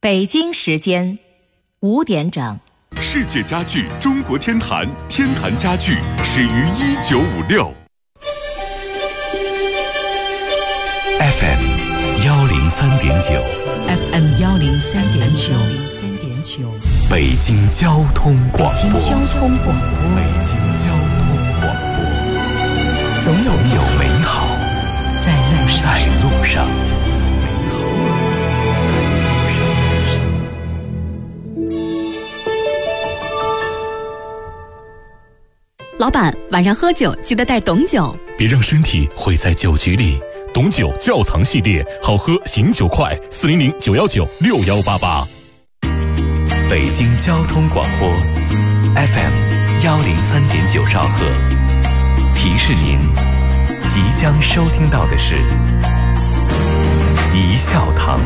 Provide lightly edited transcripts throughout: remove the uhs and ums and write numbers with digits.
北京时间5点整。 世界家具中国天坛，天坛家具始于1956。FM 103.9 FM 103.9 北京交通广播。 北京交通广播。 北京交通广播。 总有美好在路上。 老板，晚上喝酒记得带董酒， 别让身体毁在酒局里。董酒窖藏系列，好喝醒酒快，400-919-6188。北京交通广播 FM 103.9兆赫，提示您即将收听到的是一笑堂。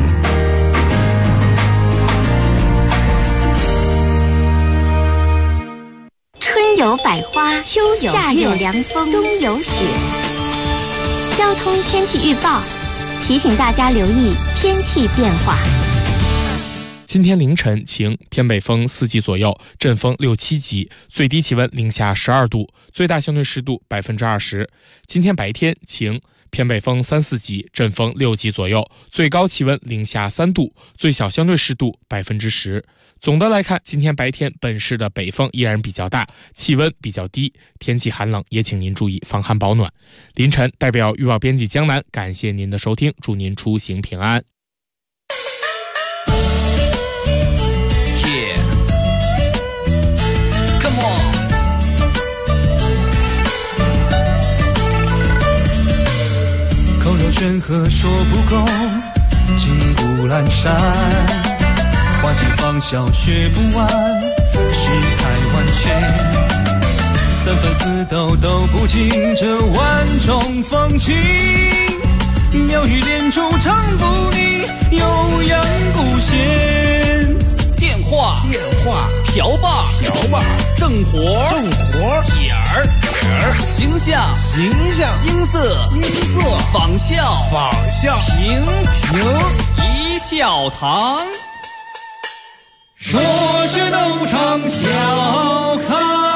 春有百花，秋有夏有凉风，冬有雪。交通天气预报提醒大家留意天气变化。 今天凌晨晴，偏北风4级左右，阵风6、7级，最低气温零下12度，最大相对湿度20%。今天白天晴，偏北风3、4级，阵风6级左右，最高气温零下3度，最小相对湿度10%。总的来看，今天白天本市的北风依然比较大，气温比较低，天气寒冷，也请您注意防寒保暖。凌晨代表预报编辑江南，感谢您的收听，祝您出行平安。 口若悬河说不够，金谷阑珊，花尽芳笑学不完，世态万千，三分四斗都不尽这万种风情，妙语连珠唱不腻，悠扬古弦。 电话瓢把正活点儿形象音色仿效平一笑堂， 说学逗唱笑开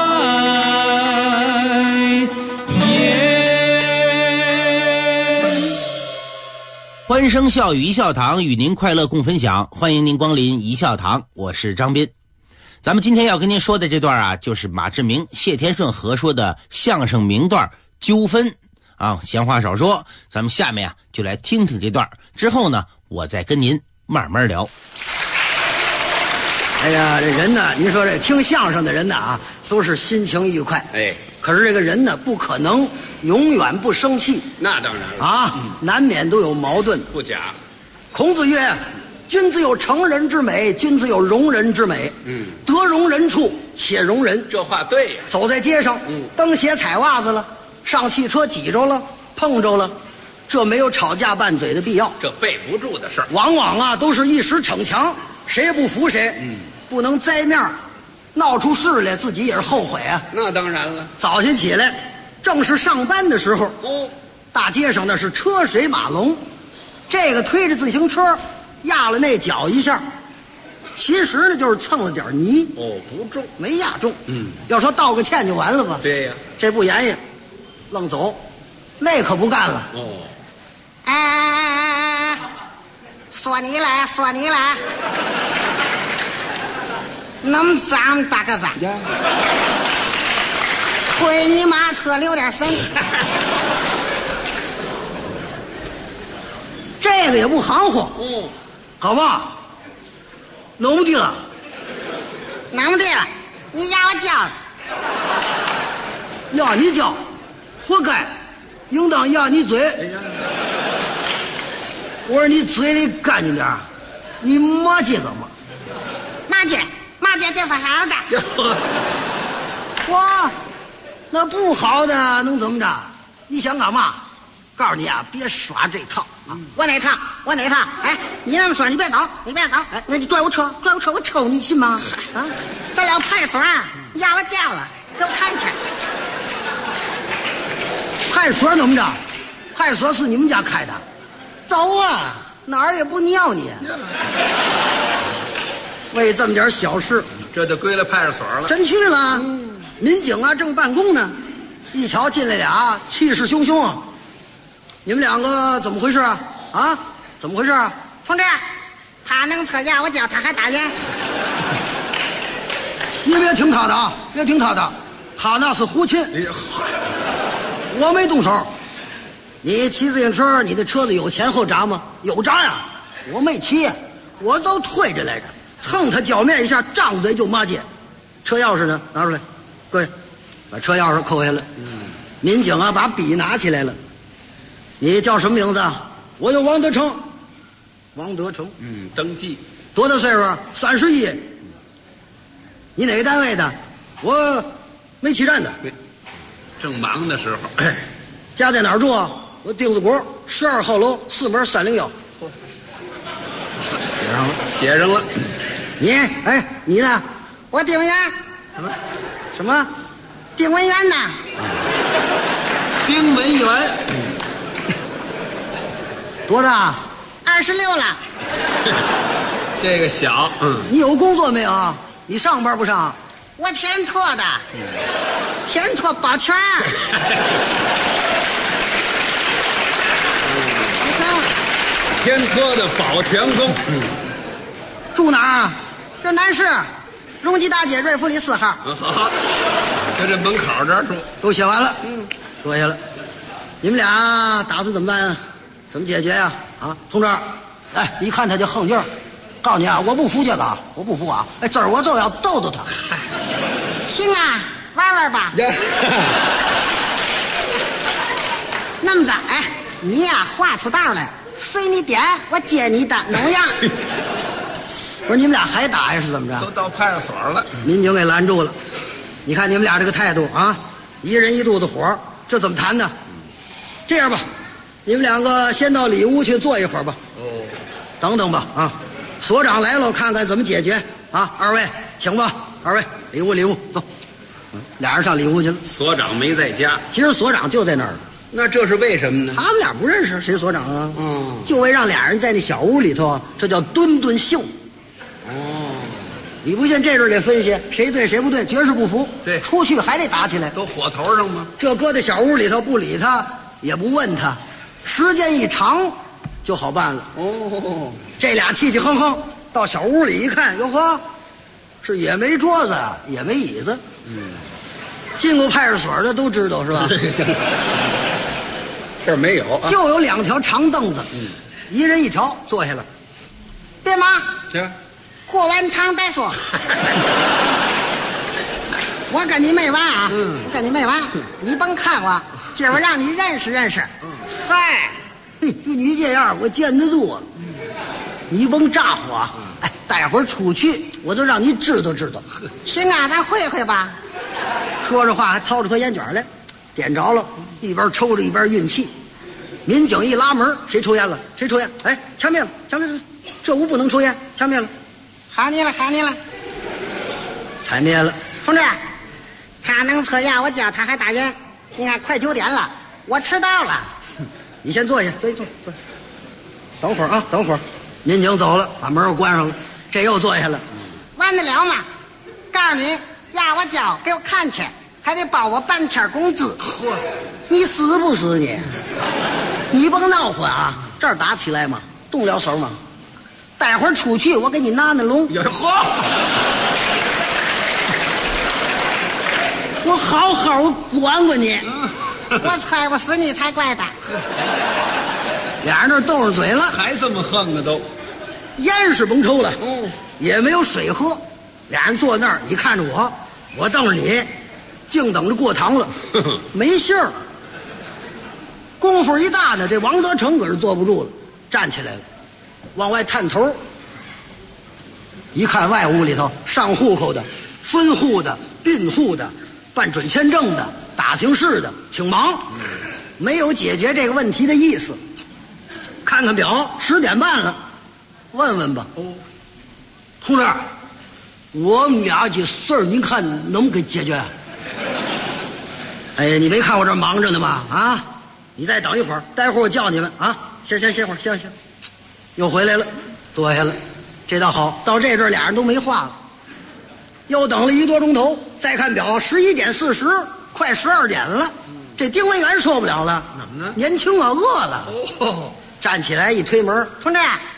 颜。 欢声笑语一笑堂，与您快乐共分享，欢迎您光临一笑堂，我是张斌。咱们今天要跟您说的这段啊，就是马志明、谢天顺合说的相声名段纠纷啊。闲话少说，咱们下面啊就来听听这段，之后呢我再跟您慢慢聊。 哎呀，这人呢，您说这听相声的人呢啊，都是心情愉快。 哎， 可是这个人呢，不可能永远不生气。 那当然了啊，难免都有矛盾。 不假。 孔子曰：“君子有成人之美，君子有容人之美。得容人处且容人。” 这话对呀。 走在街上，蹬鞋踩袜子了，上汽车挤着了，碰着了，这没有吵架拌嘴的必要。 这背不住的事儿， 往往啊都是一时逞强，谁也不服谁。不能栽面，闹出事来，自己也是后悔啊。 那当然了。 早晨起来，正是上班的时候，大街上那是车水马龙，这个推着自行车压了那脚一下，其实呢就是蹭了点泥。 不重， 没压中。要说道个歉就完了吧？ 对呀， 这不严严，愣走，那可不干了。哎，说你来，那么脏大个脏，回你妈车留点神。这个也不含糊。好吧，弄不地了，你压我脚了，压你脚，活该，应当压你嘴。我说你嘴里干净点，你骂这个嘛？骂这就是好的。哇，那不好的能怎么着？你想干嘛？告诉你啊，别耍这套啊！我哪套？哎，你那么说，你别走。哎，那你拽我车，我抽你信吗？啊，咱俩派出所压我脚了，给我看去。派出所怎么着？派出所是你们家开的，走啊，哪儿也不尿你。 为这么点小事， 这就归了派出所了。 真去了，民警啊正办公呢，一瞧进来俩，气势汹汹啊！你们两个怎么回事啊？啊，怎么回事啊？ 同志，他能测压，我叫他还打烟。 你别听他的啊，别听他的，他那是胡琴，我没动手。你骑自行车，你的车子有前后闸吗？有闸呀，我没骑，我都推着来着，蹭他脚面一下，张嘴就骂街。车钥匙呢？拿出来，各位，把车钥匙扣下来。民警啊，把笔拿起来了。你叫什么名字啊？我叫王德成。王德成。 登记。 多大岁数？31。你哪个单位的？我煤气站的。 正忙的时候。 家在哪儿住啊？我丁字谷12号楼4门301。 写上了。 你，你呢？ 我丁文元。 什么？ 丁文元呐。 丁文元。 多大 ？26了。 这个小。 你有工作没有啊？你上班不上？ 我天托的。天托保全。 天科的保全工。 住哪儿？ 这南市荣吉大街瑞福里4号。 好，在这门口这儿住。 都写完了。坐下了。你们俩打算怎么办啊？怎么解决呀？啊，同志，一看他就横劲儿。告诉你啊，我不服这个，我不服啊！这儿我就要逗逗他。 行啊，玩玩吧。那么着，你呀画出道来，随你点，我接你的农样。 不是你们俩还打呀？是怎么着？ 都到派出所了。 民警给拦住了。你看你们俩这个态度啊，一人一肚子火，这怎么谈呢？这样吧，你们两个先到里屋去坐一会儿吧。等等吧啊。所长来了，看看怎么解决啊！二位，请吧。二位，里屋走。俩人上里屋去了。 所长没在家， 其实所长就在那儿。 那这是为什么呢？ 他们俩不认识，谁所长啊？就为让俩人在那小屋里头，这叫顿顿秀。你不信这阵给分析，谁对谁不对，绝世不服。 对， 出去还得打起来。 都火头上吗？ 这搁在小屋里头，不理他，也不问他，时间一长就好办了。这俩气气哼哼到小屋里一看，哟呵，是也没桌子，也没椅子。进过派出所的都知道是吧？ 这儿没有， 就有2条长凳子，一人一条，坐下了。 别忙， 行， 过完堂再说。我跟你没完啊！我跟你没完，你甭看我，今儿我让你认识认识。嗨， 就你这样，我见得多。你甭咋呼啊！待会儿出去，我就让你知道知道。 行啊，咱会会吧。 说着话还掏出颗烟卷来，点着了，一边抽着一边运气。民警一拉门，谁抽烟了？谁抽烟？掐灭了，掐灭了！这屋不能抽烟，掐灭了。 好你了，好你了。 踩灭了。 同志，他能测压，我叫他还打烟。你看，快9点了，我迟到了。 你先坐下，坐。等会儿啊，等会儿。民警走了，把门又关上了，这又坐下了。 完得了吗？告诉你，压我脚给我看去，还得包我半天工资。 嚯，你死不死你？你甭闹混啊！这儿打起来吗？动了手吗？待会儿出去，我给你拿龙。 嚯！ 我好好管管你。 我猜不死你才怪的。 俩人那斗上嘴了， 还这么横呢都。 烟是甭抽了，也没有水喝。俩人坐那儿，你看着我，我瞪着你，净等着过堂了，没信儿。功夫一大呢，这王德成可是坐不住了，站起来了，往外探头。一看外屋里头上户口的、分户的、并户的、办准签证的、打听事的，挺忙，没有解决这个问题的意思。看看表，10点半了，问问吧。同志，我们俩这事儿您看能不能给解决？你没看我这忙着呢吗？啊，你再等一会儿，待会儿我叫你们啊。行，歇会儿，行。又回来了，坐下了。 这倒好，到这阵俩人都没话了。又等了1多钟头，再看表，11点40，快12点了。这丁文元受不了了， 怎么呢？ 年轻啊，饿了。站起来一推门， 同志，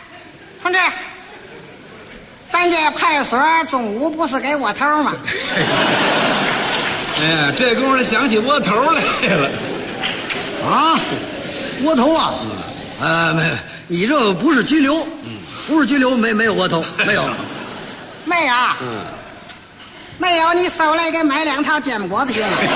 咱这派出所中午不是给窝头吗？ 哎呀，这功夫想起窝头来了。 啊，窝头啊？没，你这不是拘留，不是拘留，没有窝头，没有。 没有。没有，你收来给买2套煎果子行了。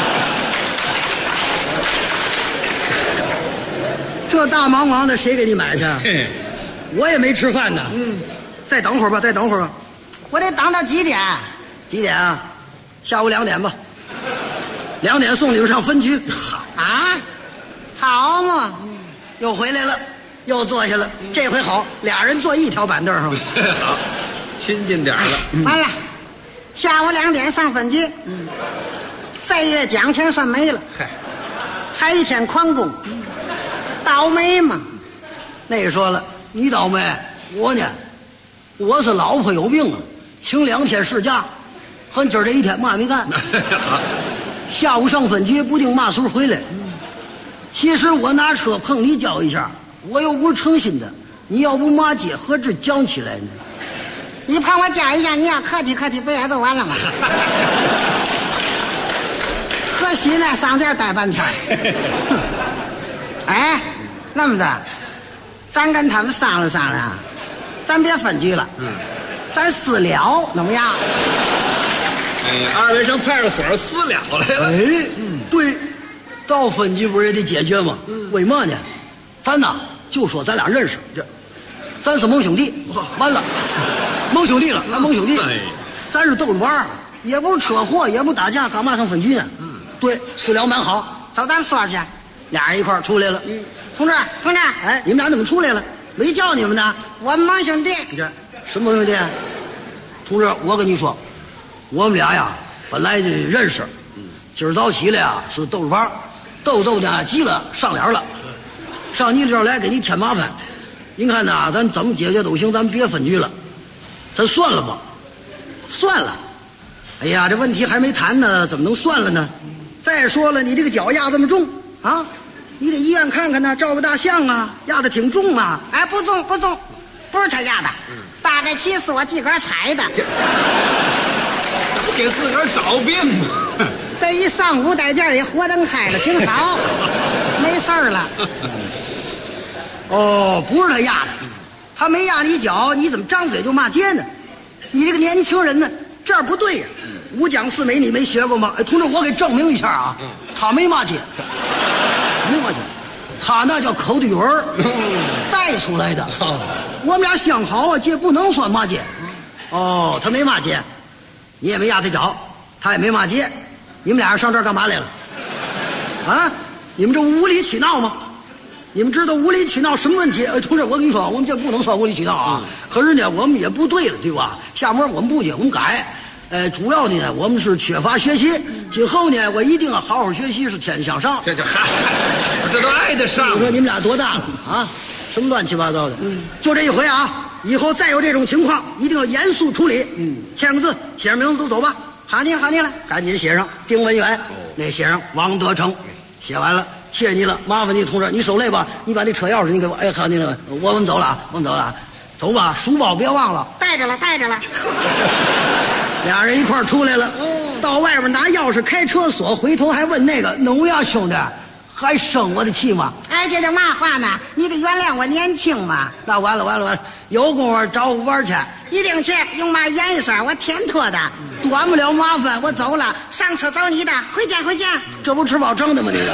这大忙忙的，谁给你买去？我也没吃饭呢。再等会儿吧，再等会儿吧。 我得等到几点？ 几点啊？下午2点吧。2点送你们上分局。 啊，好嘛。 又回来了，又坐下了。这回好，俩人坐一条板凳上。 好，亲近点了。 完了，下午2点上分局。这月奖钱算没了。还一天旷工。倒霉嘛。 那个说了，你倒霉，我呢，我是老婆有病啊，请2天事假，和今儿这一天嘛也没干。下午上分局，不定嘛时候回来。其实我拿车碰你叫一下，我又不是诚心的，你要不骂街何止讲起来呢？ 你碰我叫一下，你要客气客气，不也就完了吗？可惜呢，上这儿待半天。哎，那么着，咱跟他们商量商量，咱别分局了，咱私了怎么样？ 哎呀，二位上派出所私了来了。 哎，对，到分局不是也得解决吗？为嘛呢？咱呐就说咱俩认识，咱是盟兄弟，完了，盟兄弟了，咱盟兄弟，咱是逗着玩，也不是车祸，也不打架，干嘛上分局呢？对，私了蛮好， 走，咱们说去。 俩人一块儿出来了。 同志， 哎，你们俩怎么出来了？没叫你们呢。 我们盟兄弟。 什么盟兄弟？同志，我跟你说，我们俩呀本来就认识，今儿早起来呀是逗着玩，逗呢急了上脸了，上你这儿来给你添麻烦。您看呐，咱怎么解决都行，咱别分局了，咱算了吧。算了。哎呀，这问题还没谈呢，怎么能算了呢？再说了，你这个脚压这么重啊，你得医院看看呢，照个大相啊，压得挺重啊。 哎，不重，不是他压的，大概其是我自个儿踩的。 不给自个儿找病吗？ 这一上午带劲也活灯开了，挺好，没事儿了。 哦，不是他压的，他没压你脚，你怎么张嘴就骂街呢？你这个年轻人呢，这样不对呀。五讲四美你没学过吗？哎，同志，我给证明一下啊，他没骂街，没骂街，他那叫口对文带出来的。我们俩相好啊，这不能算骂街。哦，他没骂街，你也没压他脚，他也没骂街，你们俩人上这儿干嘛来了？啊，你们这无理取闹吗？你们知道无理取闹什么问题？哎，同志，我跟你说，我们这不能算无理取闹啊。可是呢，我们也不对了，对吧？下面我们不行，我们改。主要呢，我们是缺乏学习。今后呢，我一定要好好学习，是天天向上。 这都挨得上。 我说你们俩多大了啊？什么乱七八糟的？就这一回啊！以后再有这种情况，一定要严肃处理。签个字，写上名字都走吧。 好你了， 赶紧写上丁文元，那写上王德成。写完了，谢谢你了，麻烦你同志，你手累吧？你把那车钥匙你给我。哎，好你了，我们走了，走吧，书包别忘了， 带着了。 俩人一块儿出来了，到外边拿钥匙开车锁，回头还问那个农呀兄弟，还生我的气吗？ 哎，这叫嘛话呢？你得原谅我年轻嘛。 那完了，有功夫找我玩去， 一定去。用嘛严一声，我天托的， 短不了麻烦，我走了， 上车找你的，回见。 这不吃饱撑的吗？这个。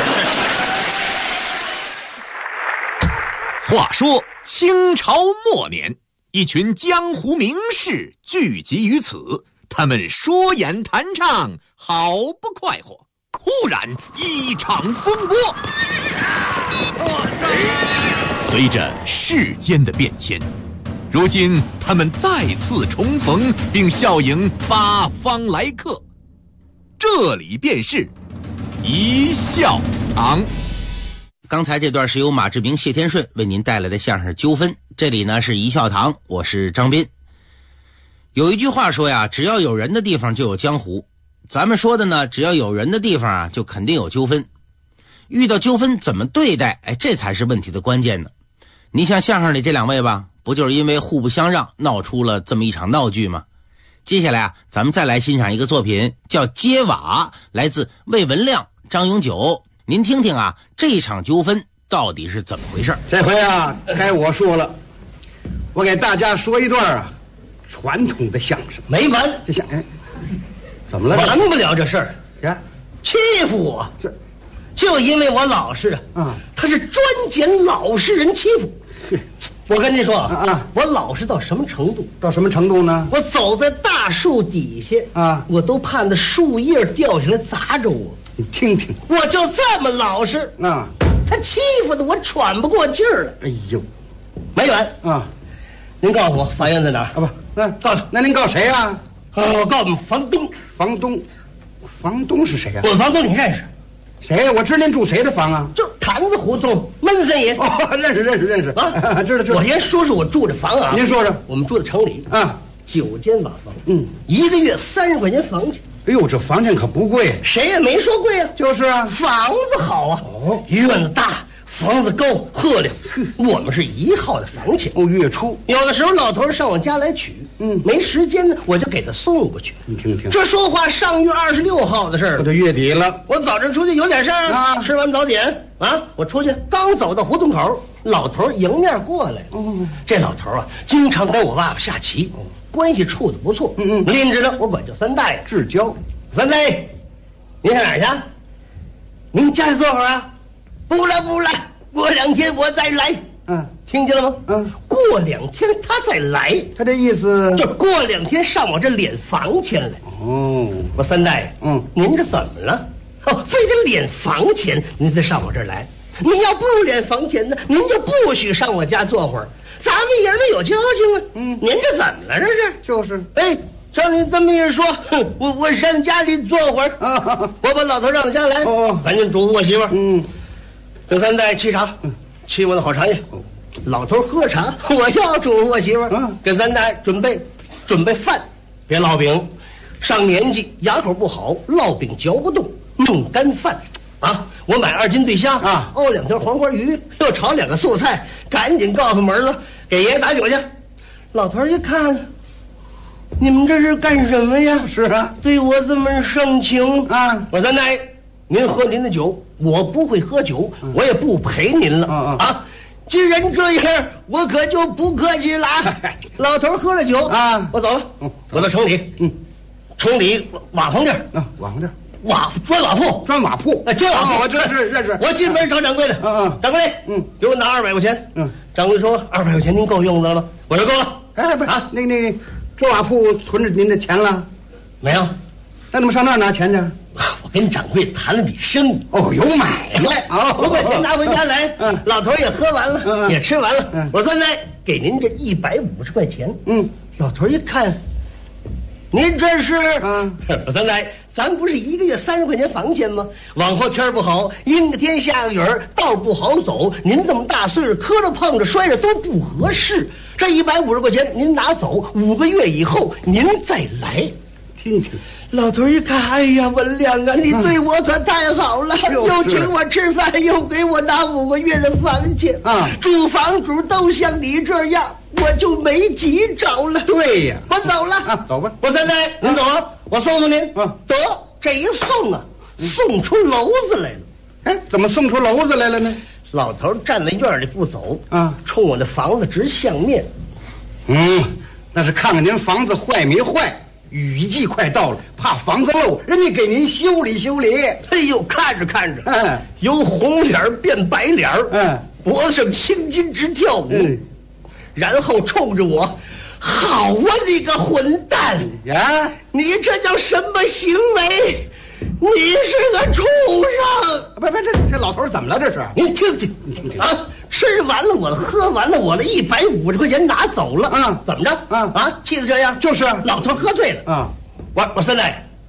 话说清朝末年，一群江湖名士聚集于此，他们说演弹唱，好不快活。忽然一场风波。随着世间的变迁，如今他们再次重逢，并笑迎八方来客。这里便是一笑堂。 刚才这段是由马志明、谢天顺为您带来的相声《纠纷》。 这里呢是一笑堂，我是张斌。有一句话说呀，只要有人的地方就有江湖。咱们说的呢，只要有人的地方啊，就肯定有纠纷。遇到纠纷怎么对待，这才是问题的关键呢。你像相声里这两位吧，不就是因为互不相让闹出了这么一场闹剧吗？接下来啊，咱们再来欣赏一个作品，叫《揭瓦》，来自魏文亮、张永久。您听听啊，这一场纠纷到底是怎么回事？ 这回啊，该我说了，我给大家说一段啊传统的相声。 没完， 这相怎么了？ 完不了这事儿呀！欺负我，就因为我老实啊！他是专捡老实人欺负。我跟你说啊，我老实到什么程度？ 到什么程度呢？ 我走在大树底下啊，我都盼着树叶掉下来砸着我。 你听听， 我就这么老实啊！他欺负的我喘不过劲儿来。 哎呦， 没完啊！您告诉我法院在哪儿？ 啊不，告诉那您告谁啊？ 我告诉你房东。 房东是谁呀？ 我房东你认识？ 谁？我知您住谁的房啊？ 就坛子胡同闷三爷。 哦，认识啊！知道。 我先说说我住的房啊。 您说说。 我们住在城里啊，9间瓦房，1个月30块钱房钱。 哎呦，这房钱可不贵。 谁也没说贵啊。就是啊，房子好啊。 哦， 院子大，房子高，赫亮。我们是1号的房钱。 哦，月初有的时候老头上我家来取，没时间呢，我就给他送过去。 你听听， 这说话上月26号的事儿， 我这月底了。 我早晨出去有点事儿啊，吃完早点啊，我出去刚走到胡同口，老头迎面过来。哦，这老头啊，经常跟我爸爸下棋，关系处得不错。拎着呢，我管叫三大爷， 至交。 三大爷，您上哪儿去？您家里坐会儿啊？不来，过2天我再来。听见了吗？过2天他再来。 他这意思就过2天上我这敛房钱来。哦，我三大爷，您这怎么了？非得敛房钱，您再上我这儿来。您要不敛房钱呢，您就不许上我家坐会儿。咱们爷们有交情啊。您这怎么了？这是就是。 照您这么一说，我上家里坐会儿啊！我把老头让到家来，赶紧嘱咐我媳妇儿。这三代沏茶，沏我的好茶叶。老头喝茶，我要嘱咐我媳妇儿，给三代准备饭，别烙饼。上年纪牙口不好，烙饼嚼不动，弄干饭啊！我买2斤对虾啊，熬2条黄花鱼，又炒2个素菜，赶紧告诉门子给爷爷打酒去。老头一看。你们这是干什么呀？ 是啊， 对我这么盛情啊！我三大爷，您喝您的酒，我不会喝酒，我也不陪您了啊！既然这样，我可就不客气了。老头喝了酒啊，我走了。我到城里，城里瓦房店瓦房店， 砖瓦铺，砖瓦铺， 我知道认识。 我进门找掌柜的，掌柜，给我拿200块钱。掌柜说200块钱您够用的了吗？我说够了。 不是啊，那砖瓦铺存着您的钱了？ 没有。 那怎么上那儿拿钱去？ 我跟掌柜谈了笔生意。 哦，有买卖。 我把钱拿回家来，老头也喝完了，也吃完了。我说三奶，给您这150块钱。老头一看，您这是我三奶，咱不是1个月30块钱房钱吗？往后天不好，阴个天下个雨儿，道不好走。您这么大岁数，磕着碰着摔着都不合适。这150块钱您拿走，5个月以后您再来。 听听， 老头一看，哎呀，文亮啊，你对我可太好了，又请我吃饭，又给我拿5个月的房钱啊！住房主都像你这样，我就没急着了。 对呀， 我走了走吧。 我三奶，您走啊，我送送您。得，这一送啊，送出篓子来了。 怎么送出篓子来了呢？ 老头站在院里不走啊，冲我那房子直相面。 那是看看您房子坏没坏。雨季快到了，怕房子漏，人家给您修理修理。 哎呦，看着看着，由红脸变白脸，脖子上青筋直跳舞，然后冲着我，好啊，你个混蛋呀！你这叫什么行为？你是个畜生！ 不，这老头怎么了？这是您听听啊！吃完了我了，喝完了我了，150块钱拿走了。怎么着？气得这样？ 就是老头喝醉了。我三奶，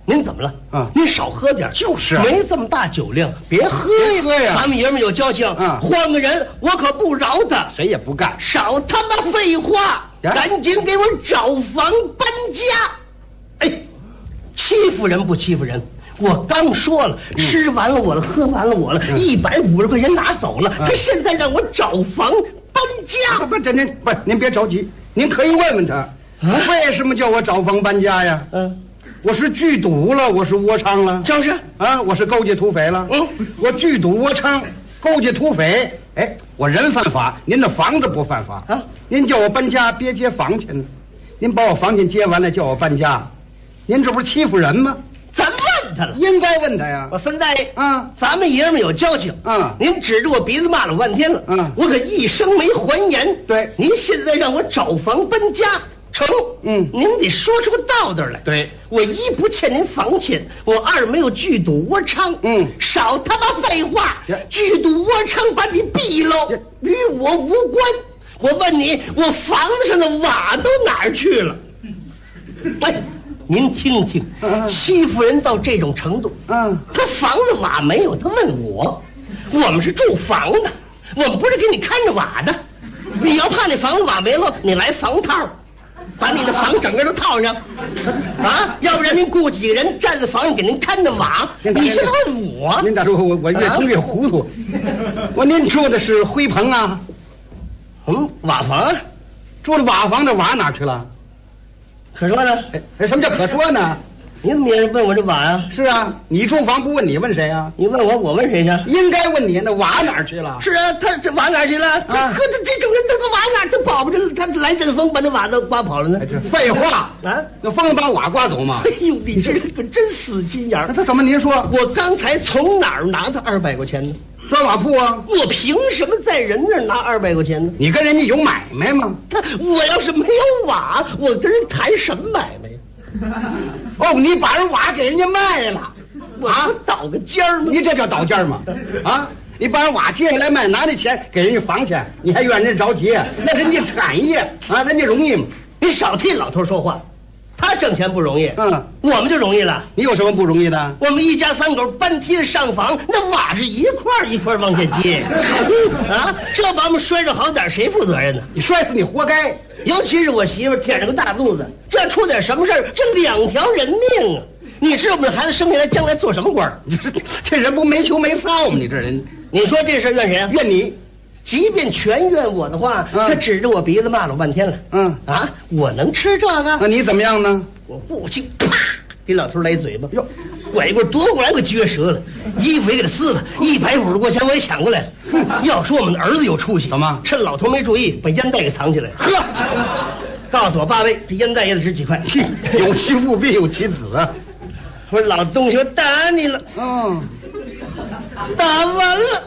您怎么了？ 啊， 您少喝点。 就是没这么大酒量，别喝呀。咱们爷们有交情，换个人我可不饶他。 谁也不干。 少他妈废话，赶紧给我找房搬家。哎，欺负人不欺负人？我刚说了，吃完了我了，喝完了我了，150块钱拿走了。他现在让我找房搬家。 不，您别着急，您可以问问他，为什么叫我找房搬家呀？我是聚赌了，我是窝娼了， 就是啊，我是勾结土匪了。我聚赌窝娼，勾结土匪，哎，我人犯法，您的房子不犯法啊？您叫我搬家，别接房钱呢。您把我房钱接完了，叫我搬家，您这不是欺负人吗？ 咱问他了， 应该问他呀。 我孙大爷啊，咱们爷们有交情啊。您指着我鼻子骂了半天了，我可一声没还言。 对， 您现在让我找房搬家。成，您得说出个道道来。 对， 我一不欠您房钱，我二没有聚赌窝娼。少他妈废话，聚赌窝娼把你毙了，与我无关。我问你，我房子上的瓦都哪儿去了？哎，您听听，欺负人到这种程度。他房子瓦没有，他问我们是住房的，我们不是给你看着瓦的。你要怕那房子瓦没了，你来房套。把你的房整个都套上，啊！要不然您雇几个人站在房上给您看着瓦。你现在问我？ 您大叔，我越听越糊涂。您住的是灰棚啊？ 瓦房， 住了瓦房的瓦哪去了？ 可说呢？ 哎，什么叫可说呢？ 你怎么也问我这瓦呀？ 是啊，你住房不问你问谁啊？ 你问我，我问谁去？ 应该问你，那瓦哪儿去了？ 是啊，他这瓦哪儿去了？这种人，他瓦哪儿他跑不着，他来阵风把那瓦都刮跑了呢。 废话啊！那风把瓦刮走吗？ 哎呦，你这人可真死心眼儿！ 他怎么？您说， 我刚才从哪儿拿他200块钱呢？ 砖瓦铺啊！ 我凭什么在人那儿拿200块钱呢？ 你跟人家有买卖吗？ 我要是没有瓦，我跟人谈什么买卖呀？ 哦，你把人瓦给人家卖了， 我倒个尖儿吗？ 你这叫倒尖儿吗？啊，你把人瓦接下来卖，拿那钱给人家房钱，你还怨人着急？那人家产业啊，人家容易吗？ 你少替老头说话，他挣钱不容易，我们就容易了。 你有什么不容易的？ 我们一家3口搬梯子上房，那瓦是一块一块往下接，啊，这把我们摔着好点，谁负责任呢？ 你摔死你活该。 尤其是我媳妇舔着个大肚子，这出点什么事儿，这2条人命啊！你知道我们孩子生下来将来做什么官？ 这人不没羞没臊吗？你这人， 你说这事怨谁啊？ 怨你。 即便全怨我的话，他指着我鼻子骂了我半天了。我能吃这个？ 那你怎么样呢？ 我不轻，啪，给老头来一嘴巴，哟，拐棍夺过来，给撅折了，衣服也给他撕了，150块钱我也抢过来了。要说我们的儿子有出息， 怎么？ 趁老头没注意，把烟袋给藏起来了。呵，告诉我8位，这烟袋也得值几块。 有其父必有其子。 我说老东西，我打你了。打完了。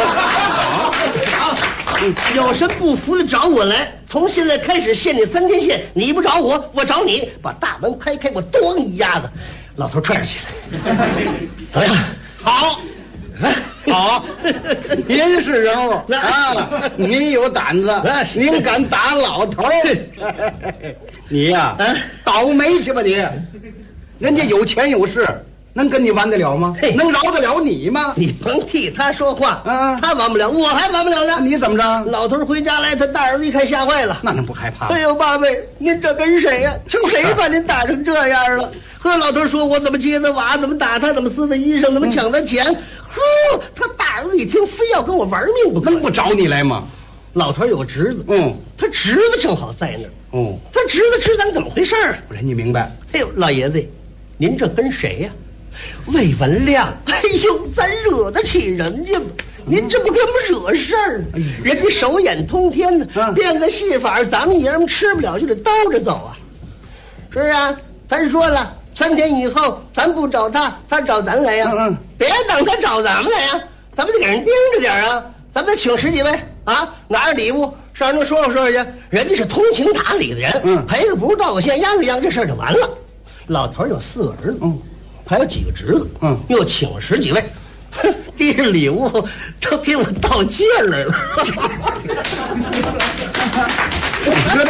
有什么不服的找我来，从现在开始限你3天线，你不找我，我找你。把大门开开，我咣一鸭子，老头踹上去了。怎么样？ 好，好，您是人物啊！您有胆子，您敢打老头？你呀，倒霉去吧你！人家有钱有势，能跟你完得了吗？能饶得了你吗？ 你甭替他说话，他完不了，我还完不了呢。 你怎么着？ 老头回家来，他大儿子一看吓坏了， 那能不害怕？ 哎呦，爸爸，您这跟谁呀？谁把您打成这样了？和老头说，我怎么接的瓦，怎么打他，怎么撕他衣裳，怎么抢他钱。呵，他大儿子一听，非要跟我玩命不可， 能不找你来吗？ 老头有个侄子，他侄子正好在那儿，他侄子知咱怎么回事儿， 人家明白。 哎呦，老爷子，您这跟谁呀？魏文亮，哎呦，咱惹得起人家吗？您这不给我们惹事儿吗？人家手眼通天的，变个戏法，咱们爷们吃不了就得兜着走啊。是啊，咱说了，3天以后咱不找他，他找咱来呀。别等他找咱们来呀，咱们得给人盯着点啊。咱们请10几位啊，拿着礼物上人说说去。人家是通情达理的人，赔个不是道个歉，央个央，这事儿就完了。老头有4个儿子，还有几个侄子，又请了10几位，提着礼物都给我道歉来了。 你说这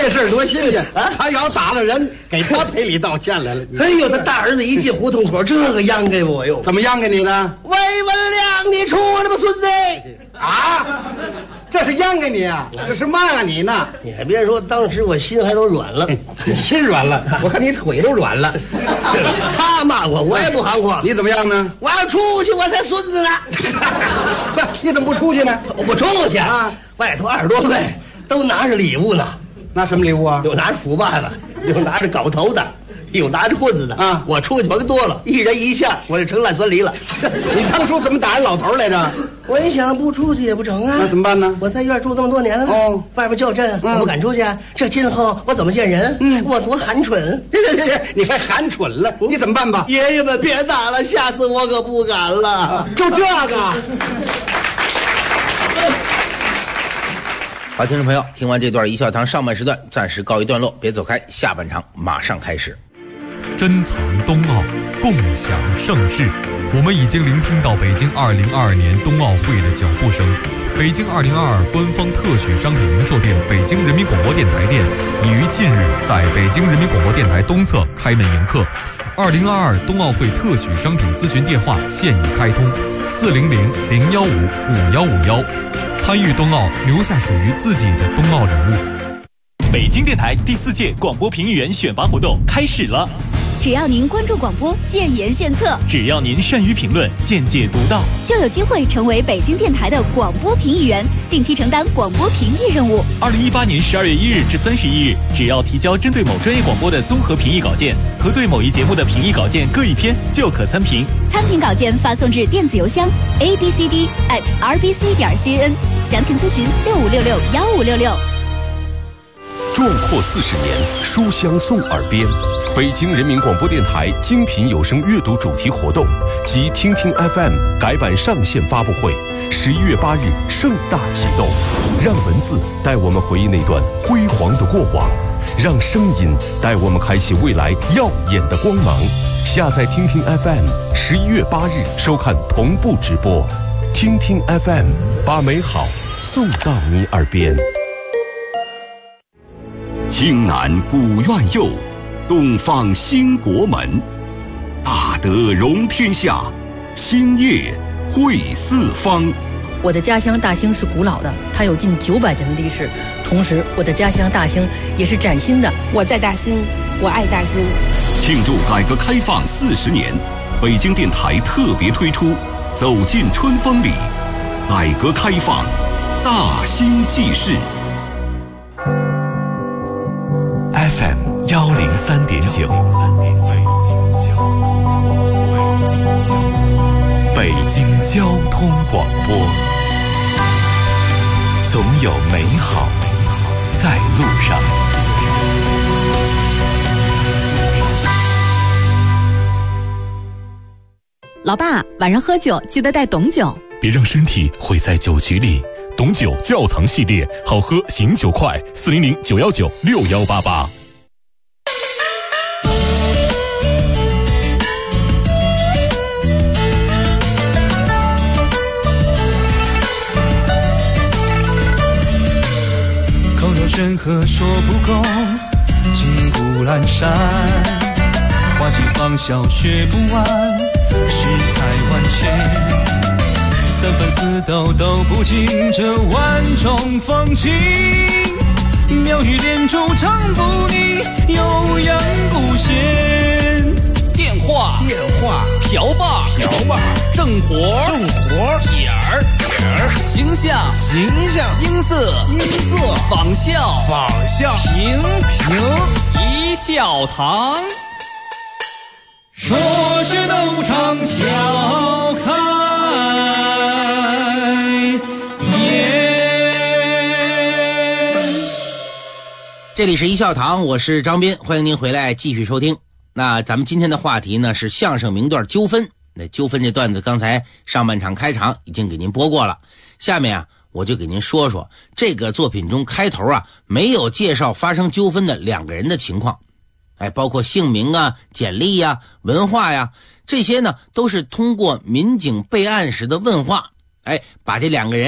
这事儿多新鲜啊！他要打了人，给他赔礼道歉来了。 哎呦，他大儿子一进胡同口，这个央给我哟！ 怎么央给你呢？ 魏文亮，你出来吧，孙子！ 啊，这是央给你啊？这是骂你呢。 你还别说，当时我心还都软了， 你心软了，我看你腿都软了。 他骂我，我也不含糊。 你怎么样呢？ 我要出去，我才孙子呢。 不，你怎么不出去呢？ 我不出去啊！外头20多位都拿着礼物呢。 拿什么礼物啊？ 有拿着斧把的，有拿着镐头的，有拿着棍子的啊！我出去甭多了，一人一下，我就成烂酸梨了。 你当初怎么打人老头来着？ 我一想不出去也不成啊， 那怎么办呢？ 我在院住这么多年了，外边叫阵，我不敢出去，这今后我怎么见人？我多寒碜！ 你还寒碜了？你怎么办吧？ 爷爷们别打了，下次我可不敢了。 就这个。 好，听众朋友，听完这段一笑堂上半时段暂时告一段落，别走开，下半场马上开始。 珍藏冬奥，共享盛世。我们已经聆听到北京2022年冬奥会的脚步声。北京2022官方特许商品零售店北京人民广播电台店已于近日在北京人民广播电台东侧开门迎客。2022冬奥会特许商品咨询电话现已开通，400-015-5151。参与冬奥，留下属于自己的冬奥礼物。 北京电台第4届广播评议员选拔活动开始了。 只要您关注广播，建言献策； 只要您善于评论，见解独到， 就有机会成为北京电台的广播评议员，定期承担广播评议任务。 2018年12月1日至31日，只要提交针对某专业广播的综合评议稿件和对某一节目的评议稿件各1篇，就可参评。 参评稿件发送至电子邮箱 abcd@rbc.cn， 详情咨询65661566。 壮阔40年，书香送耳边。北京人民广播电台精品有声阅读主题活动及听听 FM 改版上线发布会，11月8日盛大启动。让文字带我们回忆那段辉煌的过往，让声音带我们开启未来耀眼的光芒。下载听听 FM，11月8日收看同步直播。听听 FM， 把美好送到你耳边。 京南古院右，东方兴国门，大德容天下，兴业汇四方。 我的家乡大兴是古老的，它有近900年的历史。同时，我的家乡大兴也是崭新的。 我在大兴，我爱大兴。 庆祝改革开放40年，北京电台特别推出《走进春风里》，改革开放，大兴记事。 FM 103.9，北京交通广播，总有美好在路上。 老爸，晚上喝酒记得带董酒， 别让身体毁在酒局里。董酒窖藏系列，好喝醒酒快，400-919-6188。 口若悬河说不够，金谷阑珊，花季芳笑学不完，世态万千。3分4斗都不尽这万种风情，妙语连珠唱不腻，悠扬不闲。 电话瓢把正活点儿形象音色仿效评一笑堂。 说学逗唱笑开这里是一笑堂，我是张斌，欢迎您回来继续收听。那咱们今天的话题呢是相声名段纠纷。那纠纷这段子刚才上半场开场已经给您播过了，下面啊我就给您说说这个作品中开头啊没有介绍发生纠纷的2个人的情况。包括姓名啊、简历啊、文化呀，这些呢都是通过民警备案时的问话，把这2个人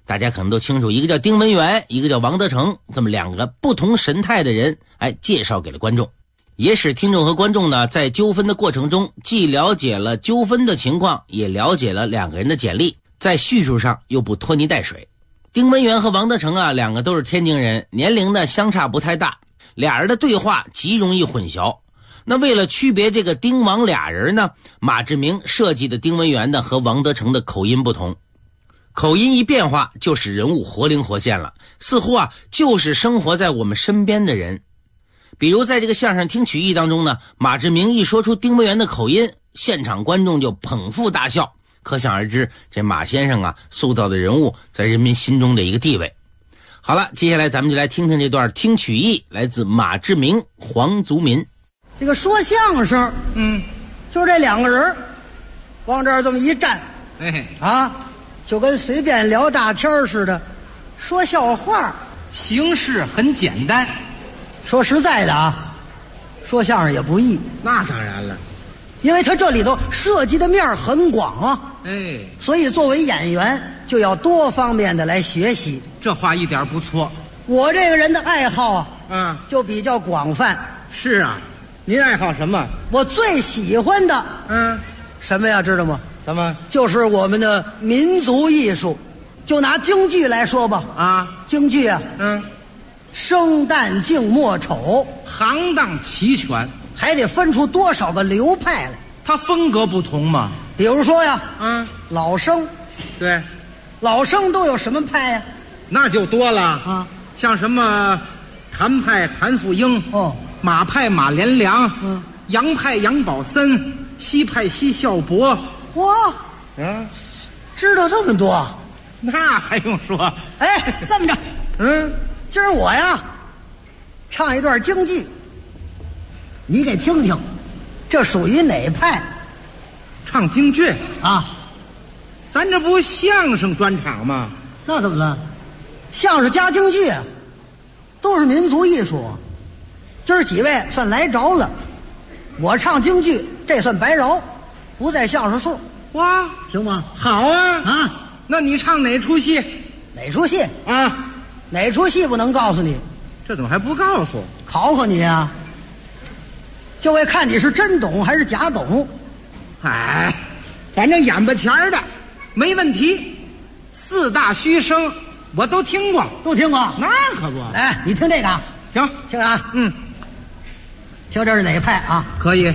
大家可能都清楚，一个叫丁文元，一个叫王德成，这么两个不同神态的人，介绍给了观众，也使听众和观众呢在纠纷的过程中既了解了纠纷的情况，也了解了两个人的简历，在叙述上又不拖泥带水。丁文元和王德成啊，两个都是天津人，年龄呢相差不太大，俩人的对话极容易混淆。那为了区别这个丁王俩人呢，马志明设计的丁文元呢和王德成的口音不同，口音一变化就使人物活灵活现了，似乎啊就是生活在我们身边的人。比如在这个相声听曲艺当中呢，马志明一说出丁文元的口音，现场观众就捧腹大笑，可想而知这马先生啊塑造的人物在人民心中的一个地位。好了，接下来咱们就来听听这段听曲艺，来自马志明、黄族民。 这个说相声，就这两个人往这儿这么一站，就跟随便聊大天似的，说笑话， 形式很简单。 说实在的啊，说相声也不易。 那当然了， 因为他这里头涉及的面很广啊，所以作为演员就要多方面的来学习。 这话一点不错。 我这个人的爱好就比较广泛。 是啊，您爱好什么？ 我最喜欢的什么呀？知道吗？ 什么？ 就是我们的民族艺术。就拿京剧来说吧，京剧啊，生旦净末丑， 行当齐全， 还得分出多少个流派来。 它风格不同嘛。 比如说呀，老生， 对， 老生都有什么派呀？ 那就多了像什么谭派谭富英，马派马连良，杨派杨宝森，西派西孝伯。 哇，知道这么多？ 那还用说？ 这么着，今儿我呀唱一段京剧，你给听听，这属于哪派？ 唱京剧啊？ 咱这不相声专场吗？ 那怎么了？相声加京剧都是民族艺术。今儿几位算来着了，我唱京剧这算白饶，不在相声数。 哇， 行吗？ 好啊！那你唱哪出戏？ 哪出戏啊？哪出戏不能告诉你？ 这怎么还不告诉？ 考考你啊！就为看你是真懂还是假懂。 反正眼巴前的没问题。四大须生我都听过， 都听过。 那可不。 你听这个啊？ 行， 听啊。听这是哪派啊？ 可以。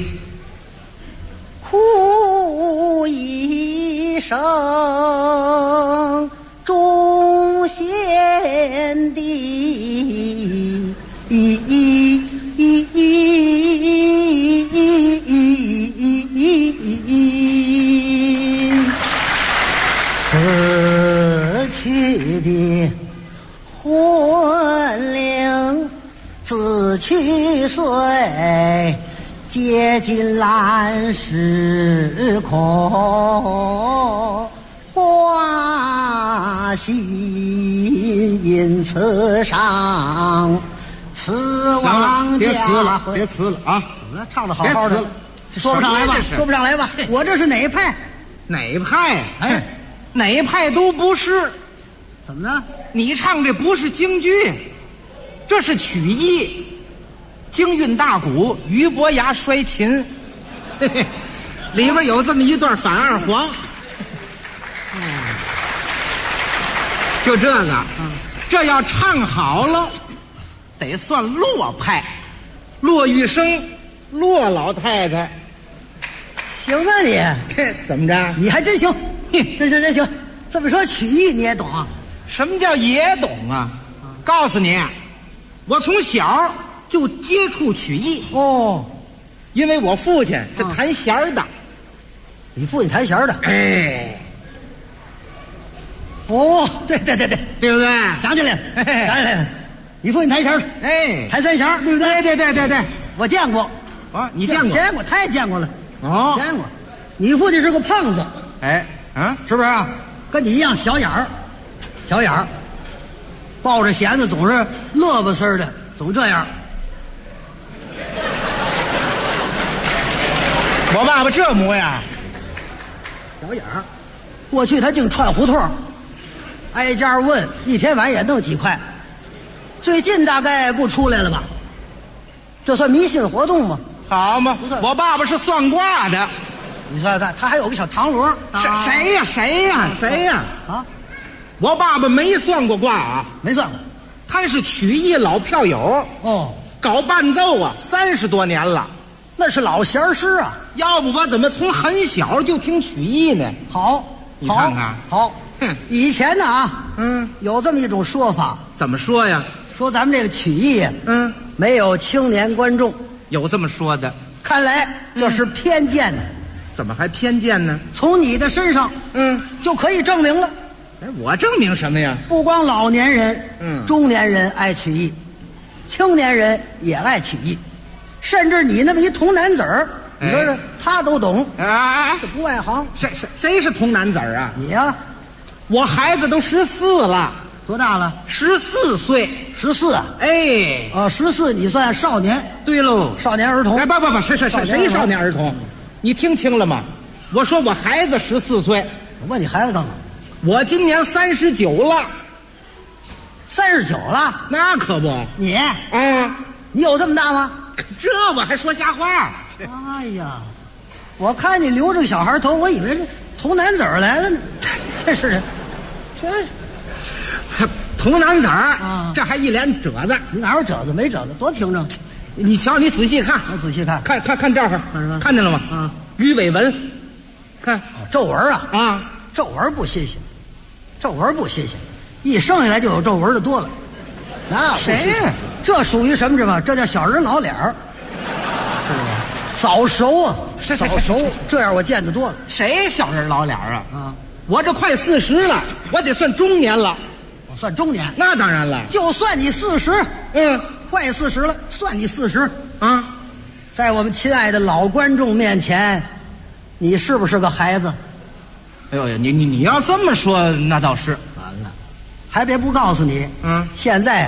呼一声众贤弟，死去的魂灵自去岁，接近蓝时空，花心因此上，此王家别辞了啊！ 怎么了？唱的好好的，说不上来吧？说不上来吧？我这是哪派？ 哪派？哪派都不是。 怎么呢？ 你唱这不是京剧，这是曲艺。京韵大鼓，俞伯牙摔琴，里边有这么一段反二黄。就这个，这要唱好了，得算骆派，骆玉生，骆老太太。 行啊你， 怎么着？ 你还真行，真行。这么说曲艺你也懂啊？ 什么叫也懂啊？告诉你，我从小就接触曲艺因为我父亲是弹弦的。 你父亲弹弦的？对， 对不对？ 想起来了，你父亲弹弦，弹三弦，对不对？ 对， 我见过。 你见过？ 见过，太见过了。见过。你父亲是个胖子，是不是啊？跟你一样小眼儿，抱着弦子总是乐不丝的，总这样。 我爸爸这模样， 小眼儿。过去他净串胡同， 挨家问，一天晚上也弄几块。最近大概不出来了吧？这算迷信活动吗？ 好嘛，我爸爸是算卦的。 你看看，他还有个小堂轮。 谁呀？啊！我爸爸没算过卦啊， 没算过。 他是曲艺老票友哦， 搞伴奏啊，30多年了。 那是老弦师啊， 要不我怎么从很小就听曲艺呢？ 好， 你看看， 好。以前呢有这么一种说法， 怎么说呀？ 说咱们这个曲艺没有青年观众， 有这么说的。 看来这是偏见的。 怎么还偏见呢？ 从你的身上就可以证明了。 我证明什么呀？ 不光老年人中年人爱曲艺，青年人也爱曲艺，甚至你那么一童男子儿，你说是他都懂啊？ 这不外行。 谁是童男子儿啊？ 你呀， 我孩子都14了。 多大了 ？14岁。 14啊？ 哎 ，14你算少年。 对喽， 少年儿童。 哎，不，谁少年儿童？你听清了吗？我说我孩子14岁。 我问你孩子干嘛？ 我今年39了。 39了？ 那可不。 你你有这么大吗？ 这我还说瞎话。 哎呀，我看你留着个小孩头，我以为这童男子儿来了。这是童男子儿这还一脸褶子。 你哪有褶子？没褶子，多平整。 你瞧，你仔细看， 我仔细看， 看这儿，看见了吗？鱼尾纹，看皱纹啊！皱纹不新鲜，皱纹不新鲜，一生下来就有皱纹的多了。那谁呀？ 这属于什么？这叫小人老脸儿。早熟啊，早熟，这样我见得多了。 谁小人老脸啊？我这快40了，我得算中年了。 我算中年？ 那当然了。 就算你40，快40了，算你40 啊。 在我们亲爱的老观众面前，你是不是个孩子？ 哎呦呀，你要这么说，那倒是。 完了，还别不告诉你，现在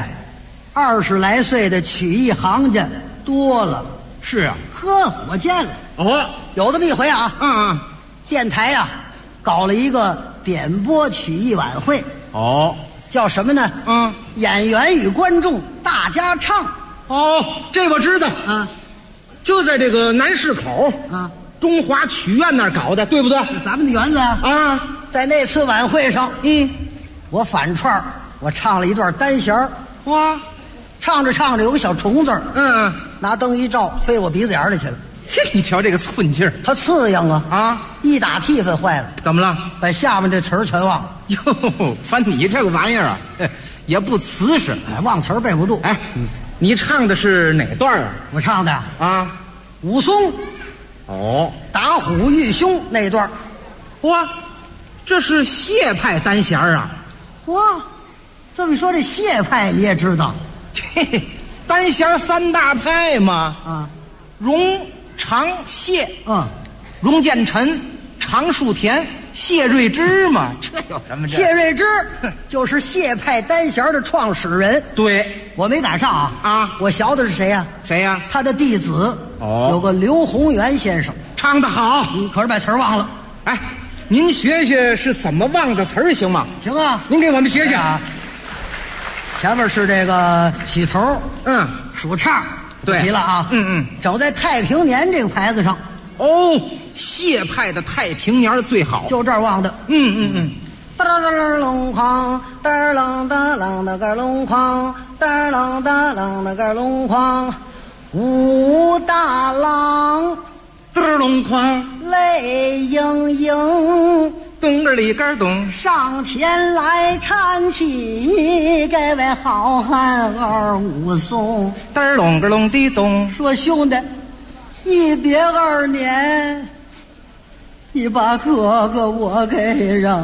20来岁的曲艺行家多了。 是啊， 呵，我见了。有这么一回啊，电台呀搞了一个点播曲艺晚会。叫什么呢？演员与观众大家唱。 这我知道就在这个南市口中华曲院那儿搞的，对不对？ 咱们的园子在那次晚会上，我反串，我唱了一段单弦儿。 哇， 唱着唱着有个小虫子，拿灯一照，飞我鼻子眼里去了。 你瞧这个寸劲儿， 它刺痒啊！一打替分坏了。 怎么了？ 把下面这词儿全忘了。 哟，反正你这个玩意儿也不瓷实， 忘词儿背不住。 你唱的是哪段啊？ 我唱的武松打虎遇凶那段。 哇，这是谢派单弦啊！ 哇，这么一说，这谢派你也知道？ 单弦3大派嘛，荣、常、谢。荣建臣、常树田、谢瑞之嘛，这有什么？ 谢瑞之就是谢派单弦的创始人。 对， 我没赶上我学的是谁呀？ 谁呀？ 他的弟子有个刘宏元先生， 唱得好， 可是把词儿忘了。 您学学是怎么忘的词儿行吗？ 行啊， 您给我们学学前面是这个起头，数唱， 对， 提了啊，整在太平年这个牌子上。 谢派的太平年最好， 就这儿忘的。哒啦啦隆哐，哒啷哒啷那个隆哐，哒啷哒啷那个隆哐，武大郎， 哒隆哐， 泪盈盈， 咚个里个咚， 上前来搀起这位好汉儿武松， 哒隆个隆的咚， 说兄弟，一别2年。你把哥哥我给让，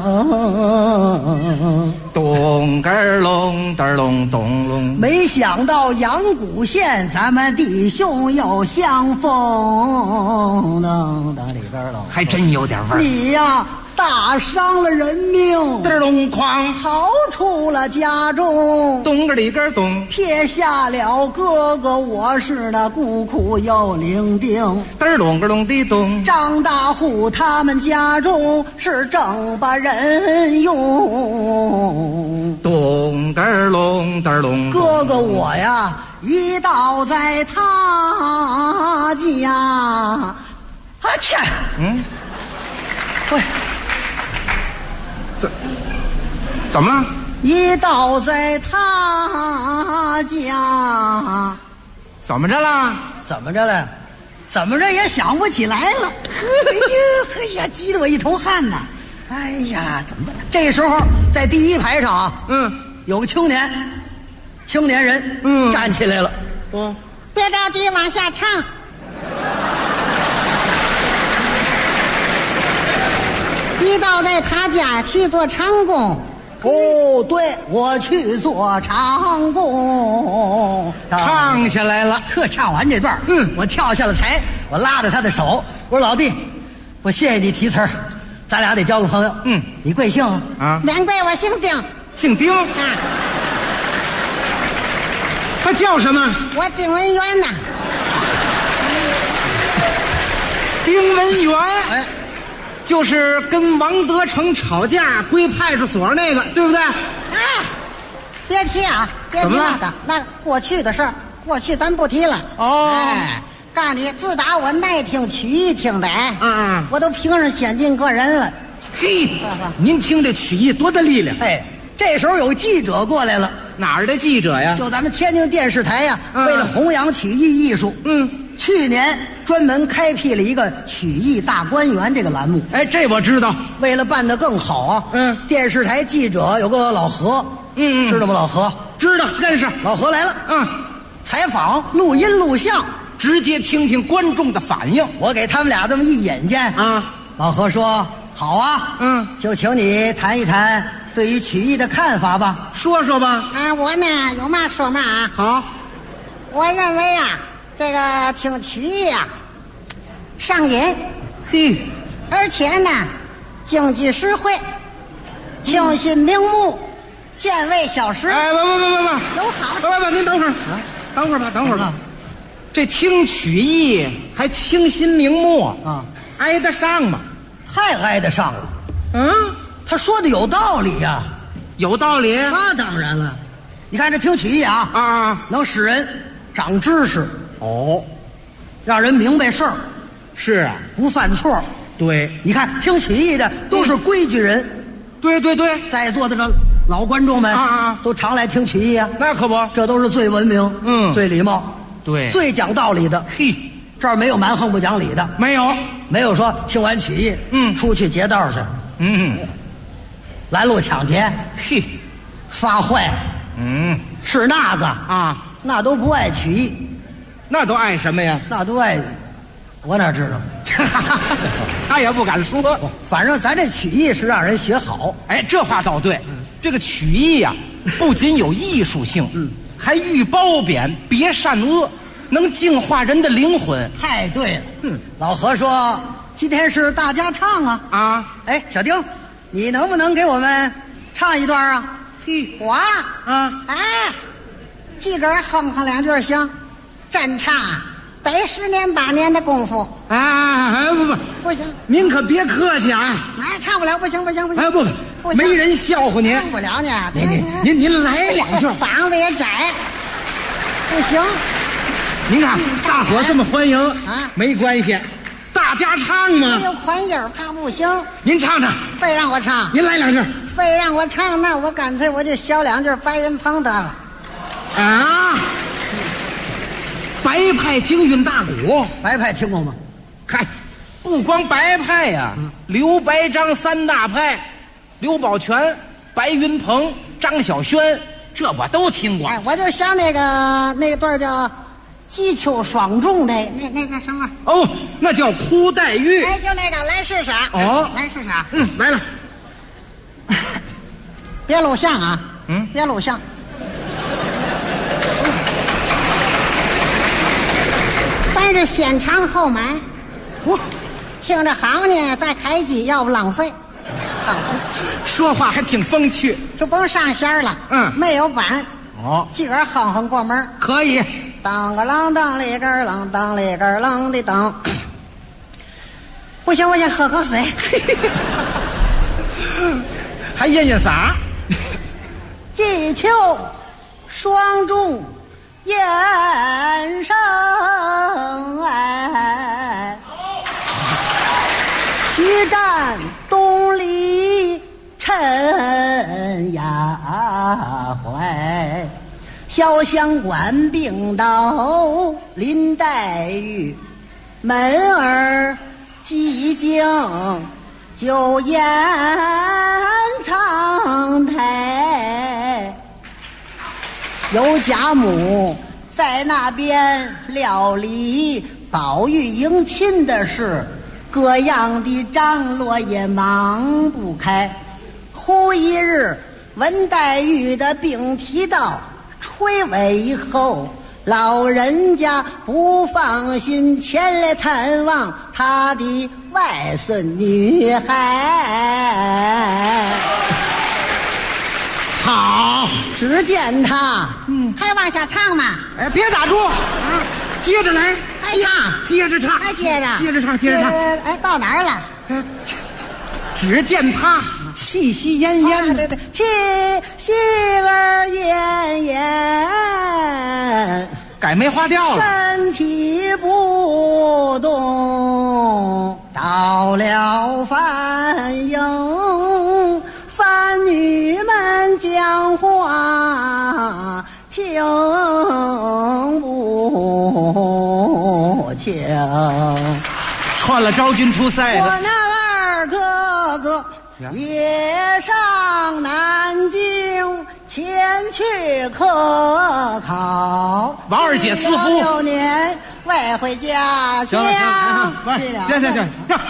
咚个隆哒隆咚隆， 没想到阳谷县咱们弟兄又相逢，当里边了， 还真有点味儿。 你呀， 打伤了人命， 嘚隆哐， 逃出了家中， 咚个里个咚， 撇下了哥哥，我是那孤苦又伶仃， 嘚隆个隆的咚。 张大户他们家中是正把人用， 咚个隆嘚隆。 哥哥我呀，一倒在他家，啊天，喂。 怎么了？ 一倒在他家， 怎么着了？ 怎么着了？怎么着也想不起来了。哎呀，急得我一头汗呐！哎呀，怎么办？这时候在第一排上啊，有个青年人，站起来了， 别着急，往下唱。一倒在他家去做长工。 哦，对，我去做长工， 唱下来了。 唱完这段，我跳下了台，我拉着他的手，我说老弟，我谢谢你提词儿，咱俩得交个朋友。你贵姓啊？免贵，我姓丁。 姓丁啊？他叫什么？ 我丁文元呐。 丁文元。哎。就是跟王德成吵架归派出所那个，对不对？ 哎，别提啊，别提那个，那过去的事儿，过去咱不提了。哎，告诉你，自打我耐听曲艺听的，我都评上先进个人了。 嘿，您听这曲艺多大力量！ 哎，这时候有记者过来了， 哪儿的记者呀？ 就咱们天津电视台呀，为了弘扬曲艺艺术，去年专门开辟了一个曲艺大观园这个栏目。 哎，这我知道。 为了办得更好啊，电视台记者有个老何，知道吗？老何知道，认识。 老何来了，采访、录音、录像， 直接听听观众的反应。 我给他们俩这么一引荐啊，老何说好啊，就请你谈一谈对于曲艺的看法吧， 说说吧。 我呢有嘛说嘛啊。 好， 我认为啊。这个听曲艺啊，上瘾，而且呢，经济实惠，清新明目，见味小食。 哎，不， 有好处。 不，您等会儿，等会儿吧。这听曲艺还清新明目啊，挨得上吗？ 太挨得上了。他说的有道理呀， 有道理。 那当然了，你看这听曲艺啊，能使人长知识。让人明白事儿， 是啊， 不犯错。 对， 你看听曲艺的都是规矩人。 对， 在座的这老观众们都常来听曲艺啊。 那可不， 这都是最文明、最礼貌、 对， 最讲道理的。这儿没有蛮横不讲理的，没有说听完曲艺，出去劫道去，拦路抢劫，发坏，是那个啊，那都不爱曲艺。 那都爱什么呀？ 那都爱，我哪知道？ 他也不敢说。 反正咱这曲艺是让人学好。 哎，这话倒对。这个曲艺呀，不仅有艺术性，还寓褒贬，别善恶，能净化人的灵魂。 太对了。老何说今天是大家唱啊。哎，小丁，你能不能给我们唱一段啊？ 我自个儿哼两句行。真唱得10年8年的功夫不行， 您可别客气啊！ 唱不了，不行。 哎不，没人笑话您。 唱不了呢， 您来两句。 嗓子也窄，不行。 您看大伙这么欢迎啊，没关系，大家唱嘛。 有宽音怕不行。 您唱唱， 非让我唱， 您来两句。 非让我唱，那我干脆我就小两句白云鹏得了。 白派京韵大鼓， 白派听过吗？ 嗨，不光白派呀，刘白张3大派，刘宝全、白云鹏、张小轩，这我都听过。 我就想那个段叫击秋双重的那个什么？ 那叫哭黛玉。 哎，就那个来试啥？来试啥？ 来了。 别录像啊！别录像。咱是先尝后买，听着好呢，再开机，要不浪费。 说话还挺风趣， 就甭上弦了。没有板，自个儿哼哼过门可以。 当个啷当里个啷当里个啷的当。不行，我先喝口水。 还咽咽嗓。 击球双中燕声哎，徐战东篱陈呀怀，潇湘关并到林黛玉，门儿寂静就掩苍苔，有家母在那边料理宝玉迎亲的事，各样的张罗也忙不开。忽一日文黛玉的病提到垂危以后，老人家不放心，前来探望他的外孙女孩。 好， 只见他，还往下唱嘛？ 哎，别打住，接着来， 还唱， 接着唱， 还接着， 接着唱，接着唱。 哎，到哪儿了？ 只见他气息奄奄， 对，气息儿奄奄， 改梅花调了， 身体不动，到了饭营，番女们讲话听不清， 串了昭君出塞我那二哥哥也上南京前去科考， 王二姐私夫 6年未回家乡。 行，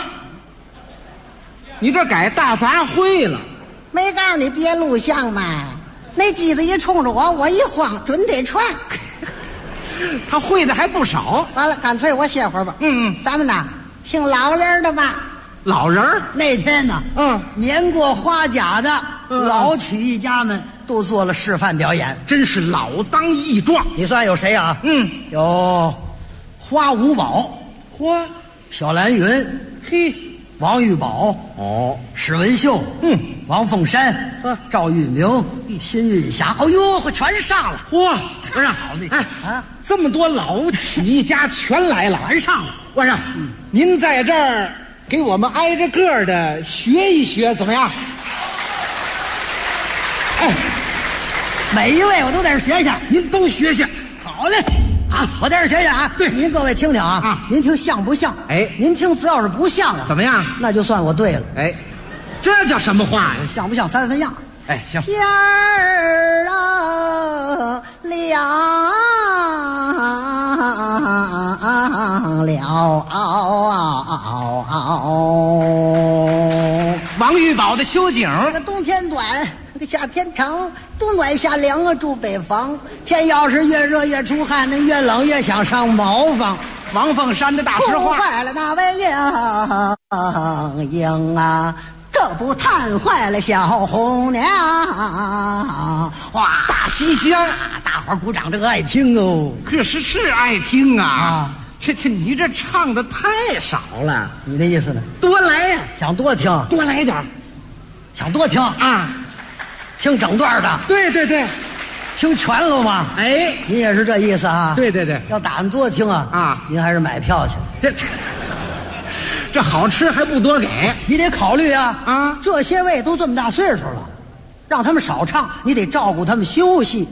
你这改大杂烩了。 没告诉你别录像嘛？那机子一冲着我，我一慌，准得传。 他会的还不少。 完了，干脆我歇会儿吧。咱们呢，听老人的吧。 老人那天呢，年过花甲的老曲艺家们都做了示范表演， 真是老当益壮。 你算有谁啊？有花五宝，小蓝云，王玉宝，史文秀，王凤山，赵玉明，辛韵霞，哎呦，全上了， 不是好的，这么多老曲艺家全来了， 全上了。 我说，您在这儿给我们挨着个的学一学怎么样？哎， 每一位我都在这学学， 您都学学。 好嘞。好，我在这学学啊！ 对， 您各位听听啊，您听像不像？ 哎， 您听只要是不像啊， 怎么样？ 那就算我对了。 哎，这叫什么话呀？ 像不像3分样？ 哎，行。 天儿啊亮了， 王玉宝的秋景， 这个冬天短，这个夏天长，冬暖夏凉啊，住北方。天要是越热越出汗，那越冷越想上茅房。 王凤山的大实话， 坏了那位英啊，这不叹坏了小红娘。 哇，大西厢， 大伙鼓掌，这个爱听哦。 可是爱听啊。这你这唱的太少了， 你的意思呢？ 多来呀， 想多听， 多来点， 想多听啊， 听整段的， 对， 听全了吗？ 哎， 您也是这意思啊？ 对， 要打算多听啊，您还是买票去。 这好吃还不多给， 你得考虑啊，这些位都这么大岁数了，让他们少唱，你得照顾他们休息。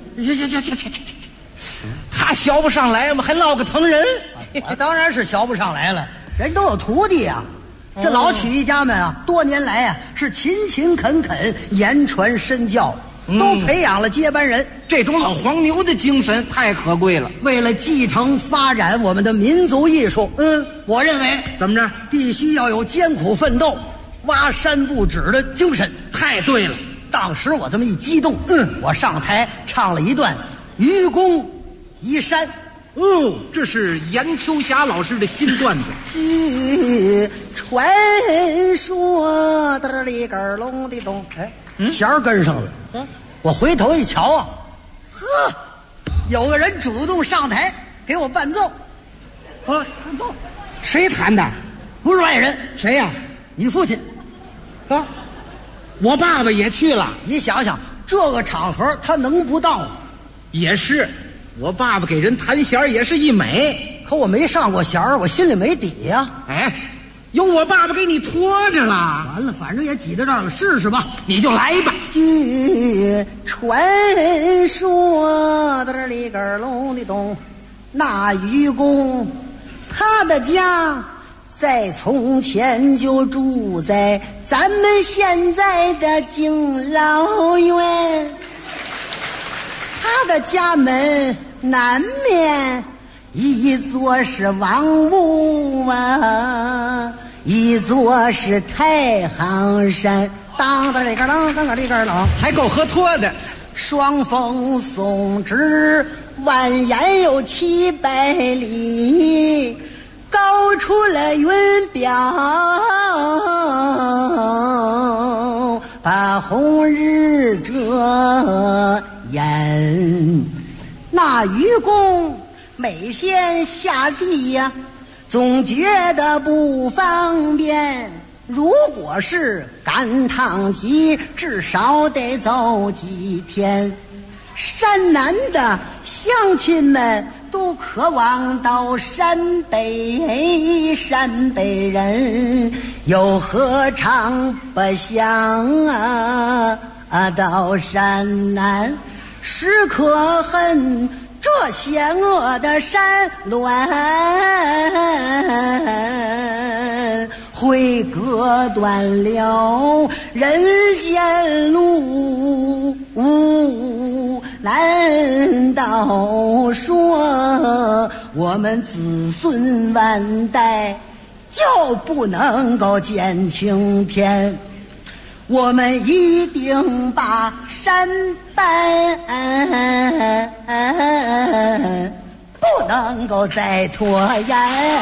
他学不上来嘛，还落个疼人。 我当然是学不上来了，人都有徒弟啊。这老曲艺家们啊，多年来啊是勤勤恳恳，言传身教，都培养了接班人。 这种老黄牛的精神太可贵了。 为了继承发展我们的民族艺术，我认为怎么着， 必须要有艰苦奋斗、挖山不止的精神。 太对了。 当时我这么一激动，我上台唱了一段《愚公移山》。 这是严秋霞老师的新段子。 记传说的里根隆的咚，哎，弦儿跟上了。我回头一瞧啊，呵，有个人主动上台给我伴奏。伴奏，谁弹的？不是外人，谁呀？你父亲。啊，我爸爸也去了。你想想，这个场合他能不到吗？也是，我爸爸给人弹弦也是一美，可我没上过弦儿，我心里没底呀。哎，有我爸爸给你拖着了。完了，反正也挤到这儿了，试试吧。你就来吧。据传说的里根隆的咚，那愚公他的家在从前就住在咱们现在的敬老院，他的家门南面一座是王屋啊，一座是太行山，当当里个啷，当个里个啷，还够合拖的。双峰耸直，蜿蜒有700里，高出了云表，把红日遮掩。那愚公每天下地呀，总觉得不方便。如果是赶趟集，至少得走几天。山南的乡亲们都渴望到山北，山北人又何尝不想到山南？时可恨这险恶的山峦，会割断了人间路。难道说我们子孙万代就不能够见青天？我们一定把山搬，不能够再拖延。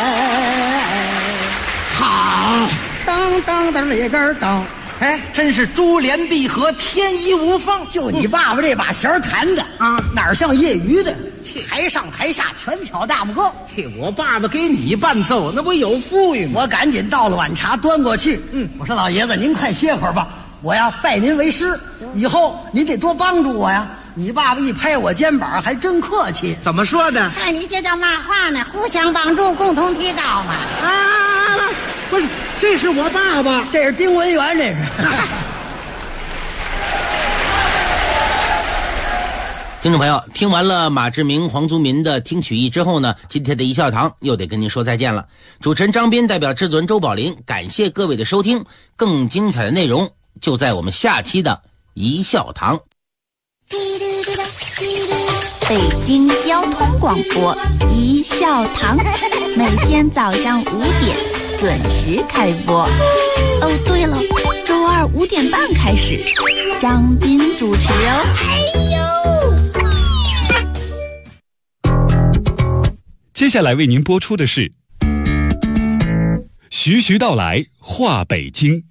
好，当当当里根当，哎，真是珠联璧合，天衣无缝。就你爸爸这把弦弹的啊，哪像业余的，台上台下全挑大拇哥。我爸爸给你伴奏，那不有富裕吗？我赶紧倒了碗茶端过去。我说老爷子，您快歇会儿吧，我呀拜您为师，以后您得多帮助我呀。你爸爸一拍我肩膀，还真客气。怎么说的？ 看你这叫嘛话呢？互相帮助，共同提高嘛。 不是，这是我爸爸，这是丁文元，这是。 听众朋友，听完了马志明、黄宗民的听曲艺之后呢，今天的一笑堂又得跟您说再见了。主持人张斌代表制作人周宝林，感谢各位的收听。更精彩的内容就在我们下期的一笑堂。 北京交通广播一笑堂，每天早上5点准时开播。哦，对了，周二5点半开始，张斌主持哦。 接下来为您播出的是徐徐道来话北京。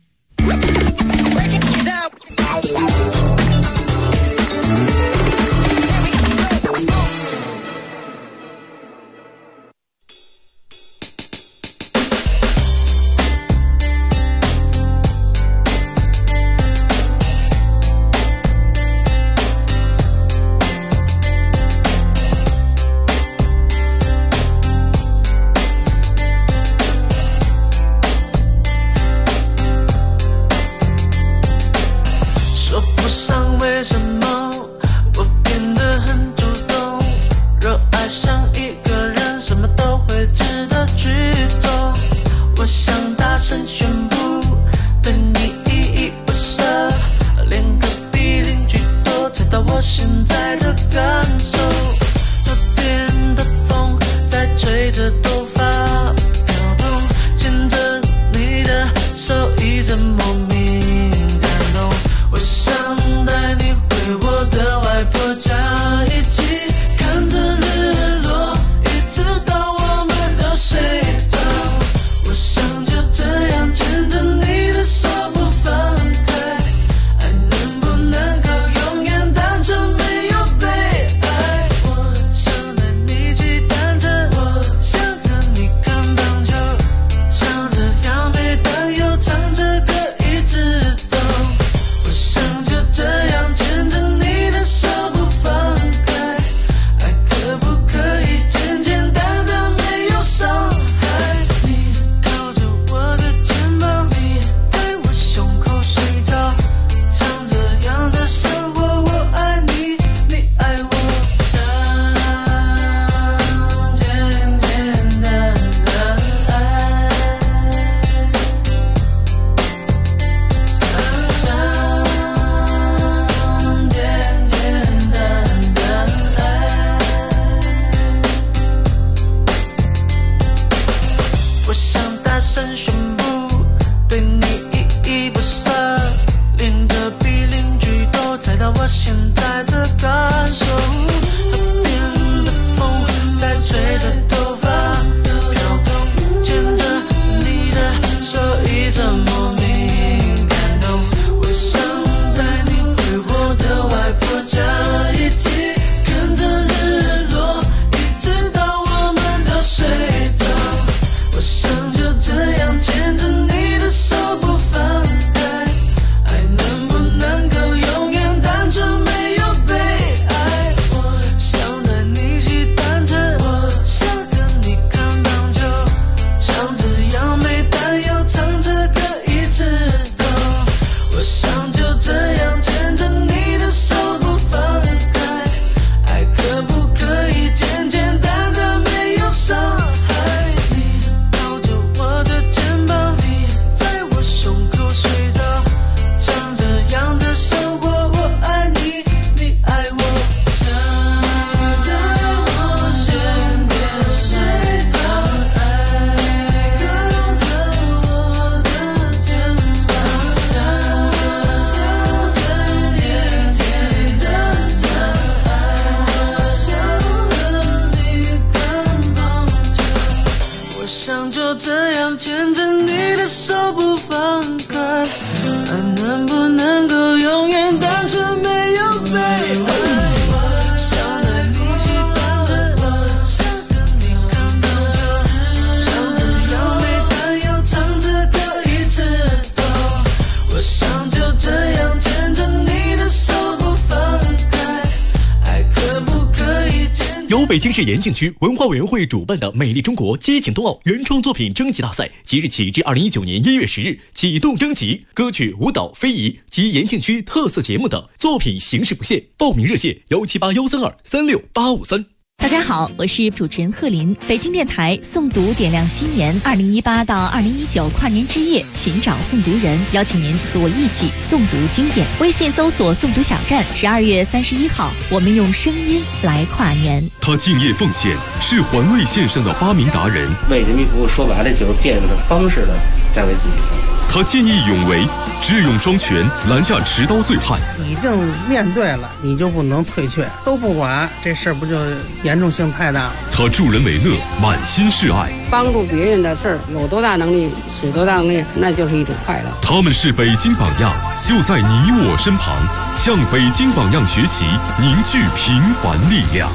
北京市延庆区文化委员会主办的美丽中国激情冬奥原创作品征集大赛即日起至2019年1月10日启动征集，歌曲、舞蹈、非遗及延庆区特色节目的作品形式不限，报名热线17813236853。 大家好，我是主持人贺林。北京电台诵读点亮新年2018到2019跨年之夜，寻找诵读人，邀请您和我一起诵读经典。微信搜索诵读小站，12月31号，我们用声音来跨年。 他敬业奉献，是环卫线上的发明达人。 为人民服务，说白了就是变着方式的在为自己服务。 他见义勇为，智勇双全，拦下持刀醉汉。 已经面对了，你就不能退却，都不管，这事儿不就严重性太大了？ 他助人为乐，满心是爱， 帮助别人的事儿，有多大能力使多大能力，那就是一种快乐。 他们是北京榜样，就在你我身旁，向北京榜样学习，凝聚平凡力量。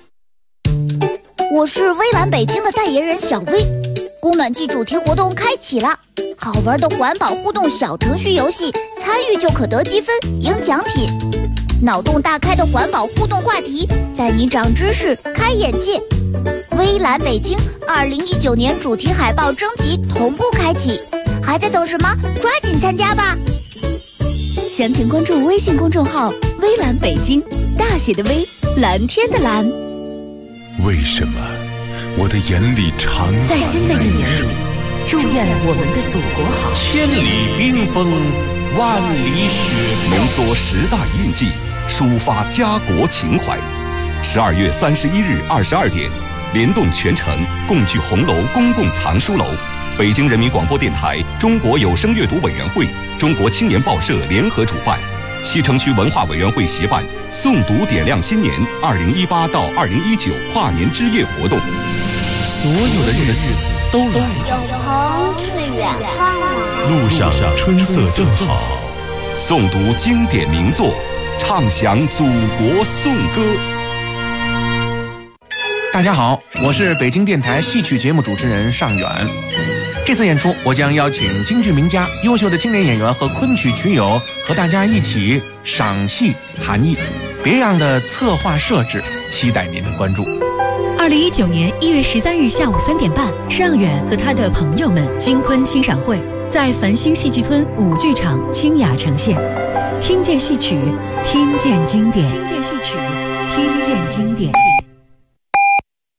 我是微蓝北京的代言人小薇。供暖季主题活动开启了，好玩的环保互动小程序游戏，参与就可得积分赢奖品。脑洞大开的环保互动话题，带你长知识开眼界。微蓝北京2019年主题海报征集同步开启，还在等什么？抓紧参加吧！详情关注微信公众号微蓝北京，大写的微，蓝天的蓝。 为什么我的眼里常在新的一年里，祝愿我们的祖国好。 千里冰封，万里雪浓缩时代印记，抒发家国情怀。12月31日22点，联动全城共聚红楼公共藏书楼，北京人民广播电台、中国有声阅读委员会、中国青年报社联合主办，西城区文化委员会协办诵读点亮新年2018到2019跨年之夜活动。 所有的日子都来了， 有朋自远方来， 路上春色正好。 诵读经典名作，唱响祖国颂歌。 大家好，我是北京电台戏曲节目主持人尚远。这次演出，我将邀请京剧名家、优秀的青年演员和昆曲曲友和大家一起赏戏谈艺，别样的策划设置，期待您的关注。 2019年1月13日下午3点半，尚远和他的朋友们京昆欣赏会在繁星戏剧村舞剧场清雅呈现。听见戏曲，听见经典；听见戏曲，听见经典。